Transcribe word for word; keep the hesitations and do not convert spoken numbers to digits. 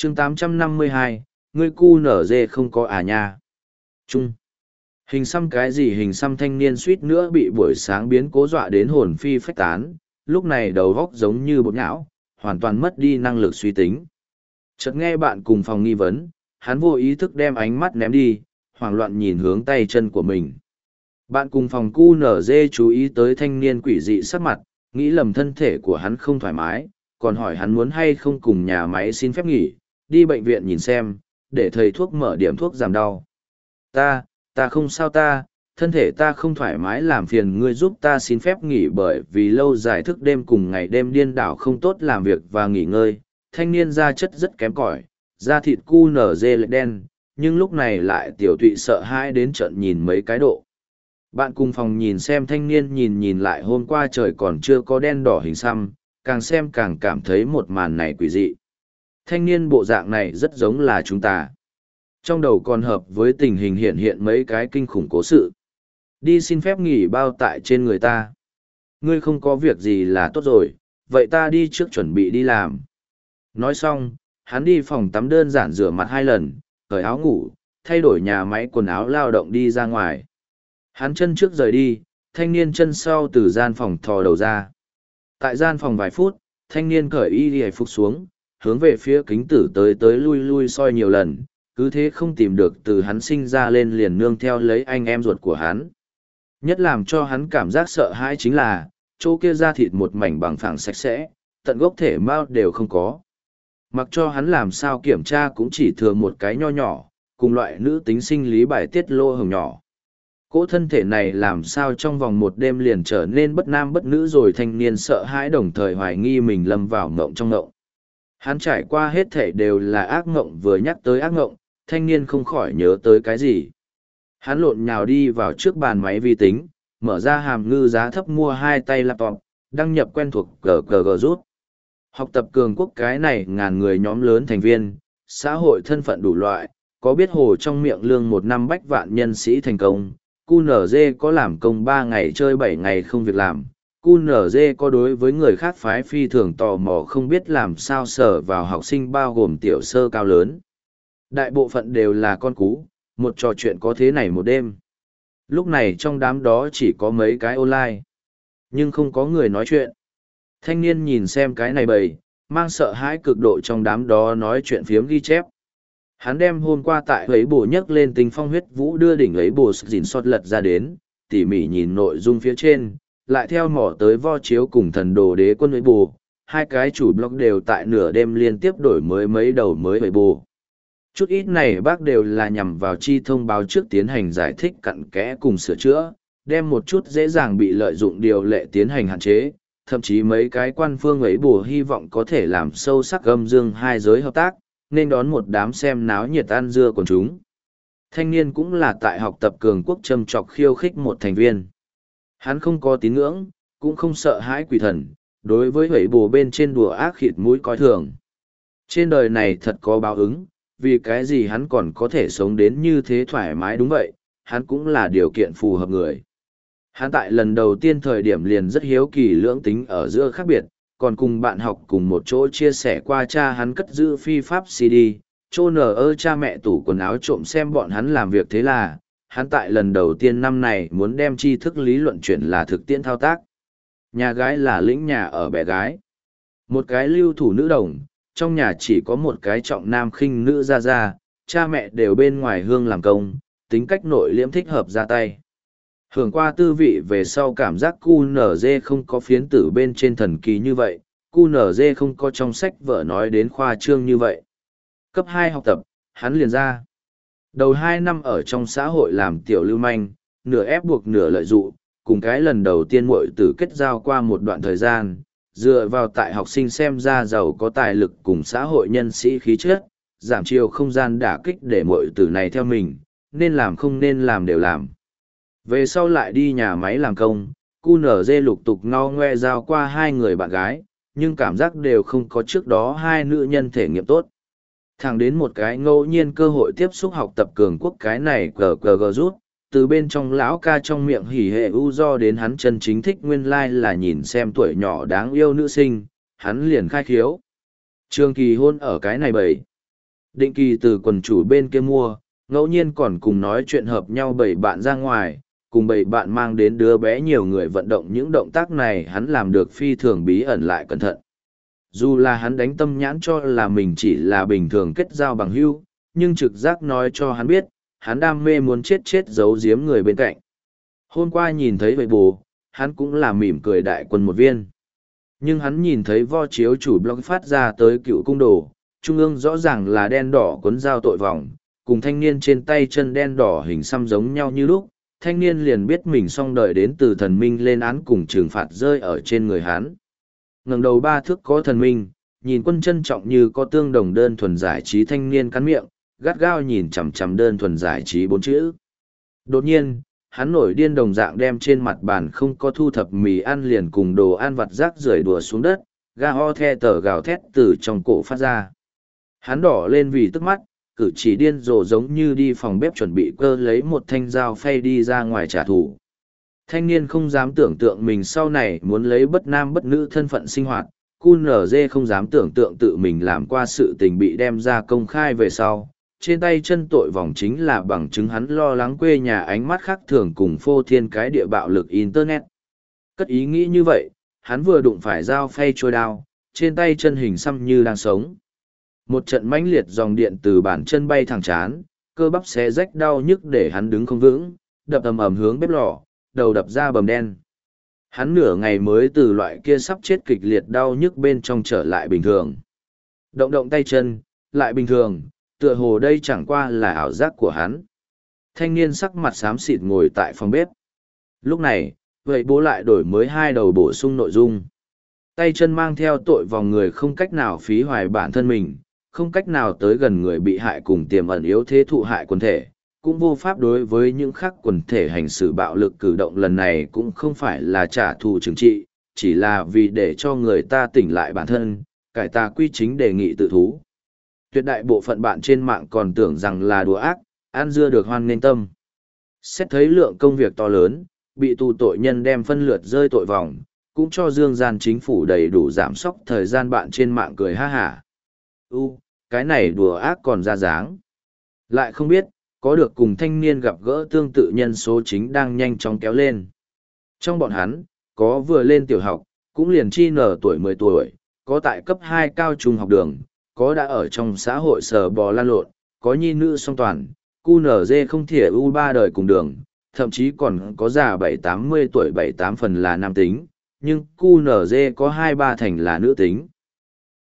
chương tám trăm năm mươi hai, ngươi cu nở dê không có à nha. Trung. Hình xăm cái gì hình xăm thanh niên suýt nữa bị buổi sáng biến cố dọa đến hồn phi phách tán, lúc này đầu góc giống như bột nhão, hoàn toàn mất đi năng lực suy tính. Chợt nghe bạn cùng phòng nghi vấn, hắn vô ý thức đem ánh mắt ném đi, hoảng loạn nhìn hướng tay chân của mình. Bạn cùng phòng cu nở dê chú ý tới thanh niên quỷ dị sắc mặt, nghĩ lầm thân thể của hắn không thoải mái, còn hỏi hắn muốn hay không cùng nhà máy xin phép nghỉ, đi bệnh viện nhìn xem, để thầy thuốc mở điểm thuốc giảm đau. Ta, ta không sao ta, thân thể ta không thoải mái làm phiền ngươi giúp ta xin phép nghỉ bởi vì lâu dài thức đêm cùng ngày đêm điên đảo không tốt làm việc và nghỉ ngơi. Thanh niên da chất rất kém cỏi, da thịt cu nở dê lại đen, nhưng lúc này lại tiểu tụy sợ hãi đến trận nhìn mấy cái độ. Bạn cùng phòng nhìn xem thanh niên nhìn nhìn lại hôm qua trời còn chưa có đen đỏ hình xăm, càng xem càng cảm thấy một màn này quỷ dị. Thanh niên bộ dạng này rất giống là chúng ta. Trong đầu còn hợp với tình hình hiện hiện mấy cái kinh khủng cố sự. Đi xin phép nghỉ bao tại trên người ta. Ngươi không có việc gì là tốt rồi, vậy ta đi trước chuẩn bị đi làm. Nói xong, hắn đi phòng tắm đơn giản rửa mặt hai lần, cởi áo ngủ, thay đổi nhà máy quần áo lao động đi ra ngoài. Hắn chân trước rời đi, thanh niên chân sau từ gian phòng thò đầu ra. Tại gian phòng vài phút, thanh niên cởi y hề phục xuống, hướng về phía kính tử tới tới lui lui soi nhiều lần, cứ thế không tìm được từ hắn sinh ra lên liền nương theo lấy anh em ruột của hắn. Nhất làm cho hắn cảm giác sợ hãi chính là, chỗ kia da thịt một mảnh bằng phẳng sạch sẽ, tận gốc thể mao đều không có. Mặc cho hắn làm sao kiểm tra cũng chỉ thừa một cái nho nhỏ, cùng loại nữ tính sinh lý bài tiết lô hồng nhỏ. Cỗ thân thể này làm sao trong vòng một đêm liền trở nên bất nam bất nữ rồi thanh niên sợ hãi đồng thời hoài nghi mình lâm vào mộng trong mộng. Hắn trải qua hết thể đều là ác mộng vừa nhắc tới ác mộng, thanh niên không khỏi nhớ tới cái gì. Hắn lộn nhào đi vào trước bàn máy vi tính, mở ra hàm ngư giá thấp mua hai tay laptop, đăng nhập quen thuộc gờ gờ gờ rút. Học tập cường quốc cái này ngàn người nhóm lớn thành viên, xã hội thân phận đủ loại, có biết hồ trong miệng lương một năm bách vạn nhân sĩ thành công, cu nở dê có làm công ba ngày chơi bảy ngày không việc làm, cu nở dê có đối với người khác phái phi thường tò mò không biết làm sao sở vào học sinh bao gồm tiểu sơ cao lớn. Đại bộ phận đều là con cú, một trò chuyện có thế này một đêm. Lúc này trong đám đó chỉ có mấy cái online, nhưng không có người nói chuyện. Thanh niên nhìn xem cái này bầy, mang sợ hãi cực độ trong đám đó nói chuyện phiếm ghi chép. Hắn đem hôm qua tại ấy bổ nhấc lên tình phong huyết vũ đưa đỉnh ấy bổ dình sót lật ra đến, tỉ mỉ nhìn nội dung phía trên, lại theo mỏ tới vo chiếu cùng thần đồ đế quân ấy bổ, hai cái chủ blog đều tại nửa đêm liên tiếp đổi mới mấy đầu mới ấy bổ. Chút ít này bác đều là nhằm vào chi thông báo trước tiến hành giải thích cặn kẽ cùng sửa chữa, đem một chút dễ dàng bị lợi dụng điều lệ tiến hành hạn chế, thậm chí mấy cái quan phương ấy bù hy vọng có thể làm sâu sắc gâm dương hai giới hợp tác, nên đón một đám xem náo nhiệt ăn dưa của chúng. Thanh niên cũng là tại học tập cường quốc châm trọc khiêu khích một thành viên. Hắn không có tín ngưỡng, cũng không sợ hãi quỷ thần, đối với ấy bù bên trên đùa ác khịt mũi coi thường. Trên đời này thật có báo ứng, vì cái gì hắn còn có thể sống đến như thế thoải mái đúng vậy, hắn cũng là điều kiện phù hợp người. Hắn tại lần đầu tiên thời điểm liền rất hiếu kỳ lưỡng tính ở giữa khác biệt, còn cùng bạn học cùng một chỗ chia sẻ qua cha hắn cất giữ phi pháp xê đê, chô nở ơ cha mẹ tủ quần áo trộm xem bọn hắn làm việc thế là, hắn tại lần đầu tiên năm này muốn đem tri thức lý luận chuyển là thực tiễn thao tác. Nhà gái là lĩnh nhà ở bé gái. Một cái lưu thủ nữ đồng, trong nhà chỉ có một cái trọng nam khinh nữ ra ra, cha mẹ đều bên ngoài hương làm công, tính cách nội liễm thích hợp ra tay. Hưởng qua tư vị về sau cảm giác cu nở dê không có phiến tử bên trên thần kỳ như vậy, cu nở dê không có trong sách vở nói đến khoa trương như vậy. Cấp hai học tập, hắn liền ra. Đầu hai năm ở trong xã hội làm tiểu lưu manh, nửa ép buộc nửa lợi dụ, cùng cái lần đầu tiên muội tử kết giao qua một đoạn thời gian, dựa vào tại học sinh xem ra giàu có tài lực cùng xã hội nhân sĩ khí chất, giảm chiều không gian đả kích để muội tử này theo mình, nên làm không nên làm đều làm. Về sau lại đi nhà máy làm công, cu nở dê lục tục ngao ngoe giao qua hai người bạn gái, nhưng cảm giác đều không có trước đó hai nữ nhân thể nghiệm tốt. Thẳng đến một cái ngẫu nhiên cơ hội tiếp xúc học tập cường quốc cái này gờ gờ gờ rút, từ bên trong lão ca trong miệng hỉ hệ u do đến hắn chân chính thích nguyên lai like là nhìn xem tuổi nhỏ đáng yêu nữ sinh, hắn liền khai khiếu. Trường kỳ hôn ở cái này bầy. Định kỳ từ quần chủ bên kia mua, ngẫu nhiên còn cùng nói chuyện hợp nhau bảy bạn ra ngoài, cùng bảy bạn mang đến đứa bé nhiều người vận động. Những động tác này hắn làm được phi thường bí ẩn lại cẩn thận. Dù là hắn đánh tâm nhãn cho là mình chỉ là bình thường kết giao bằng hữu, nhưng trực giác nói cho hắn biết, hắn đam mê muốn chết chết giấu giếm người bên cạnh. Hôm qua nhìn thấy vậy bù, hắn cũng là mỉm cười đại quân một viên. Nhưng hắn nhìn thấy vo chiếu chủ blog phát ra tới cựu cung đồ, trung ương rõ ràng là đen đỏ cuốn dao tội vòng, cùng thanh niên trên tay chân đen đỏ hình xăm giống nhau như lúc, thanh niên liền biết mình xong đời đến từ thần minh lên án cùng trừng phạt rơi ở trên người hắn. Ngẩng đầu ba thước có thần minh, nhìn quân trân trọng như có tương đồng đơn thuần giải trí thanh niên cắn miệng, gắt gao nhìn chằm chằm đơn thuần giải trí bốn chữ. Đột nhiên, hắn nổi điên đồng dạng đem trên mặt bàn không có thu thập mì ăn liền cùng đồ ăn vặt rác rưởi đùa xuống đất, ga ho the tờ gào thét từ trong cổ phát ra. Hắn đỏ lên vì tức mắt, cử chỉ điên rồ giống như đi phòng bếp chuẩn bị cơ lấy một thanh dao phay đi ra ngoài trả thù. Thanh niên không dám tưởng tượng mình sau này muốn lấy bất nam bất nữ thân phận sinh hoạt, cu nở dê không dám tưởng tượng tự mình làm qua sự tình bị đem ra công khai về sau. Trên tay chân tội vòng chính là bằng chứng hắn lo lắng quê nhà ánh mắt khác thường cùng phô thiên cái địa bạo lực Internet. Cất ý nghĩ như vậy, hắn vừa đụng phải dao phay trôi đao, trên tay chân hình xăm như đang sống. Một trận mãnh liệt dòng điện từ bàn chân bay thẳng chán, cơ bắp xé rách đau nhức để hắn đứng không vững, đập ầm ầm hướng bếp lò, đầu đập ra bầm đen. Hắn nửa ngày mới từ loại kia sắp chết kịch liệt đau nhức bên trong trở lại bình thường. Động động tay chân, lại bình thường, tựa hồ đây chẳng qua là ảo giác của hắn. Thanh niên sắc mặt xám xịt ngồi tại phòng bếp. Lúc này, vậy bố lại đổi mới hai đầu bổ sung nội dung. Tay chân mang theo tội vòng người không cách nào phí hoài bản thân mình, không cách nào tới gần người bị hại cùng tiềm ẩn yếu thế thụ hại quần thể, cũng vô pháp đối với những khác quần thể hành xử bạo lực. Cử động lần này cũng không phải là trả thù trừng trị, chỉ là vì để cho người ta tỉnh lại bản thân, cải tà quy chính đề nghị tự thú. Tuyệt đại bộ phận bạn trên mạng còn tưởng rằng là đùa ác, ăn dưa được hoan nghênh tâm. Xét thấy lượng công việc to lớn, bị tù tội nhân đem phân lượt rơi tội vòng, cũng cho dương gian chính phủ đầy đủ giảm sóc thời gian. Bạn trên mạng cười ha hả. U, cái này đùa ác còn ra dáng. Lại không biết, có được cùng thanh niên gặp gỡ tương tự nhân số chính đang nhanh chóng kéo lên. Trong bọn hắn, có vừa lên tiểu học, cũng liền chi nở tuổi mười tuổi, có tại cấp hai cao trung học đường, có đã ở trong xã hội sờ bò lan lộn, có nhi nữ song toàn, cu nở dê không thể u ba đời cùng đường, thậm chí còn có già bảy tám mươi tuổi bảy tám phần là nam tính, nhưng cu nở dê có hai ba thành là nữ tính.